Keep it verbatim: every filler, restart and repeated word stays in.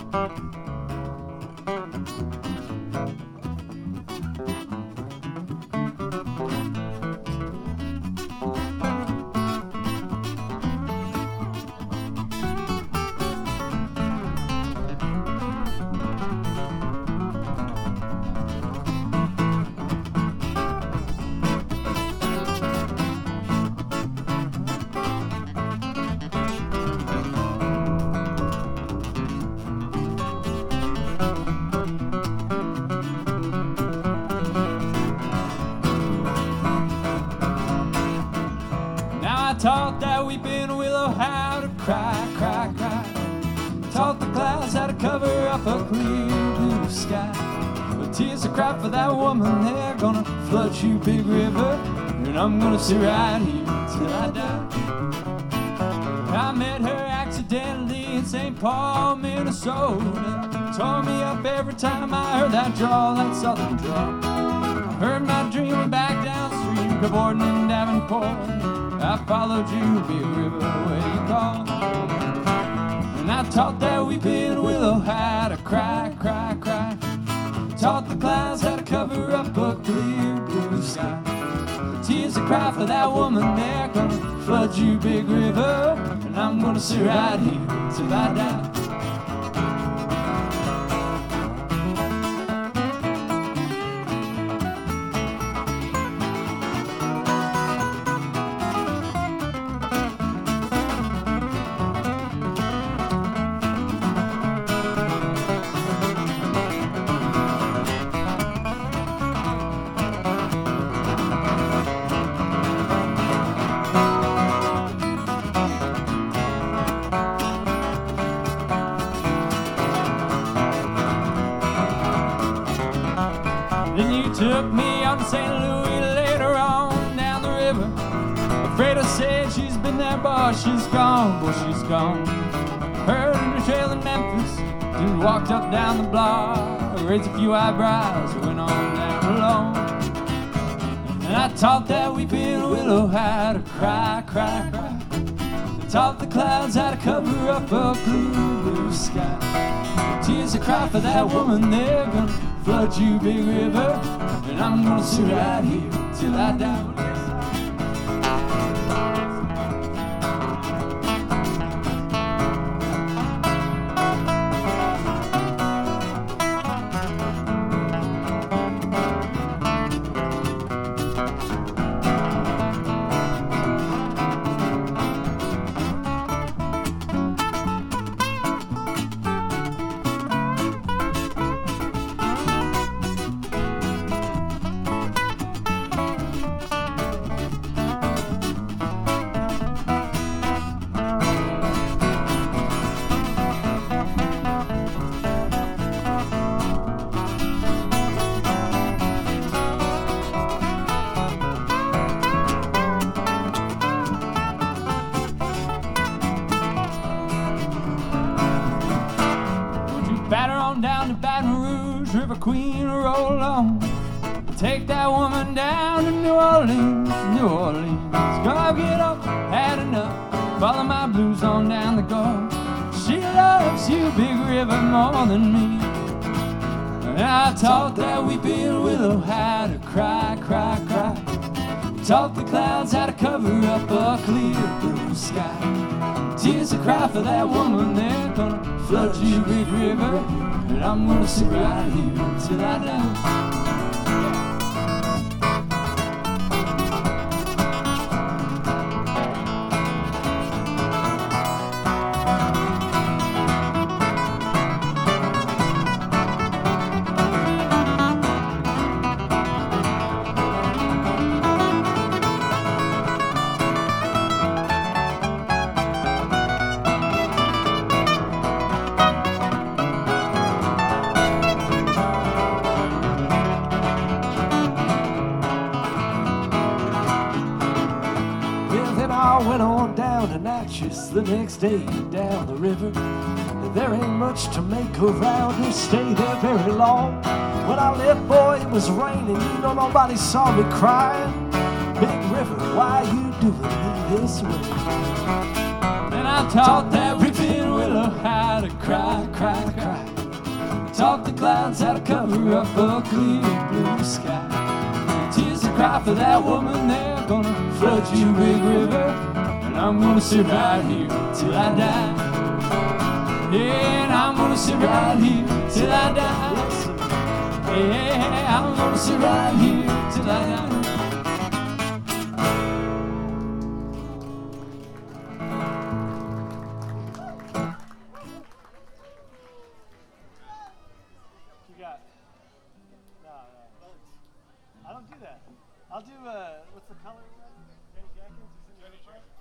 Taught that weeping willow how to cry, cry, cry. Taught the clouds how to cover up a clear blue sky. But tears are cry for that woman, they're gonna flood you, big river. And I'm gonna sit right here till I die. I met her accidentally in Saint Paul, Minnesota. Tore me up every time I heard that drawl, that southern drawl. I heard my dream back downstream, cavorting in Davenport. I followed you, big river, where you call. And I taught that weeping willow how to cry, cry, cry. Taught the clouds how to cover up a clear blue sky. The tears that cry for that woman, they're gonna flood you, big river. And I'm gonna sit right here till I die. Then you took me out to Saint Louis later on down the river. Freda said she's been there, boy, she's gone, boy, she's gone. Heard in the trail in Memphis, dude walked up down the block, raised a few eyebrows, went on down alone. And I taught that weeping willow how to cry, cry, cry. I taught the clouds how to cover up a blue, blue sky. Tears that cry for that woman, they're gonna flood you, big river. And I'm gonna sit right here till I die. Batter on down to Baton Rouge, River Queen, roll on. Take that woman down to New Orleans, New Orleans. Go get up, had enough. Follow my blues on down the Gulf. She loves you, big river, more than me. And I taught that weeping willow how to cry, cry, cry. Taught the clouds how to cover up a clear blue sky. Tears that cry for that woman, they're gonna flood you, big river. And I'm gonna sit right here till I die. I went on down to Natchez the next day down the river. There ain't much to make around to stay there very long. When I left, boy, it was raining. You know, nobody saw me crying. Big river, why you doing me this way? And I taught that weeping willow how to cry, cry, cry. Taught the clouds how to cover up a clear blue sky. Tears to cry for that woman, they're gonna flood you big river. And I'm gonna sit right here till I die. Yeah, and I'm gonna sit right here till I die. Yeah, I'm gonna sit right here till I die. I don't do that. I'll do, uh, what's the color? Jenny Jenkins? Jenny Jenkins.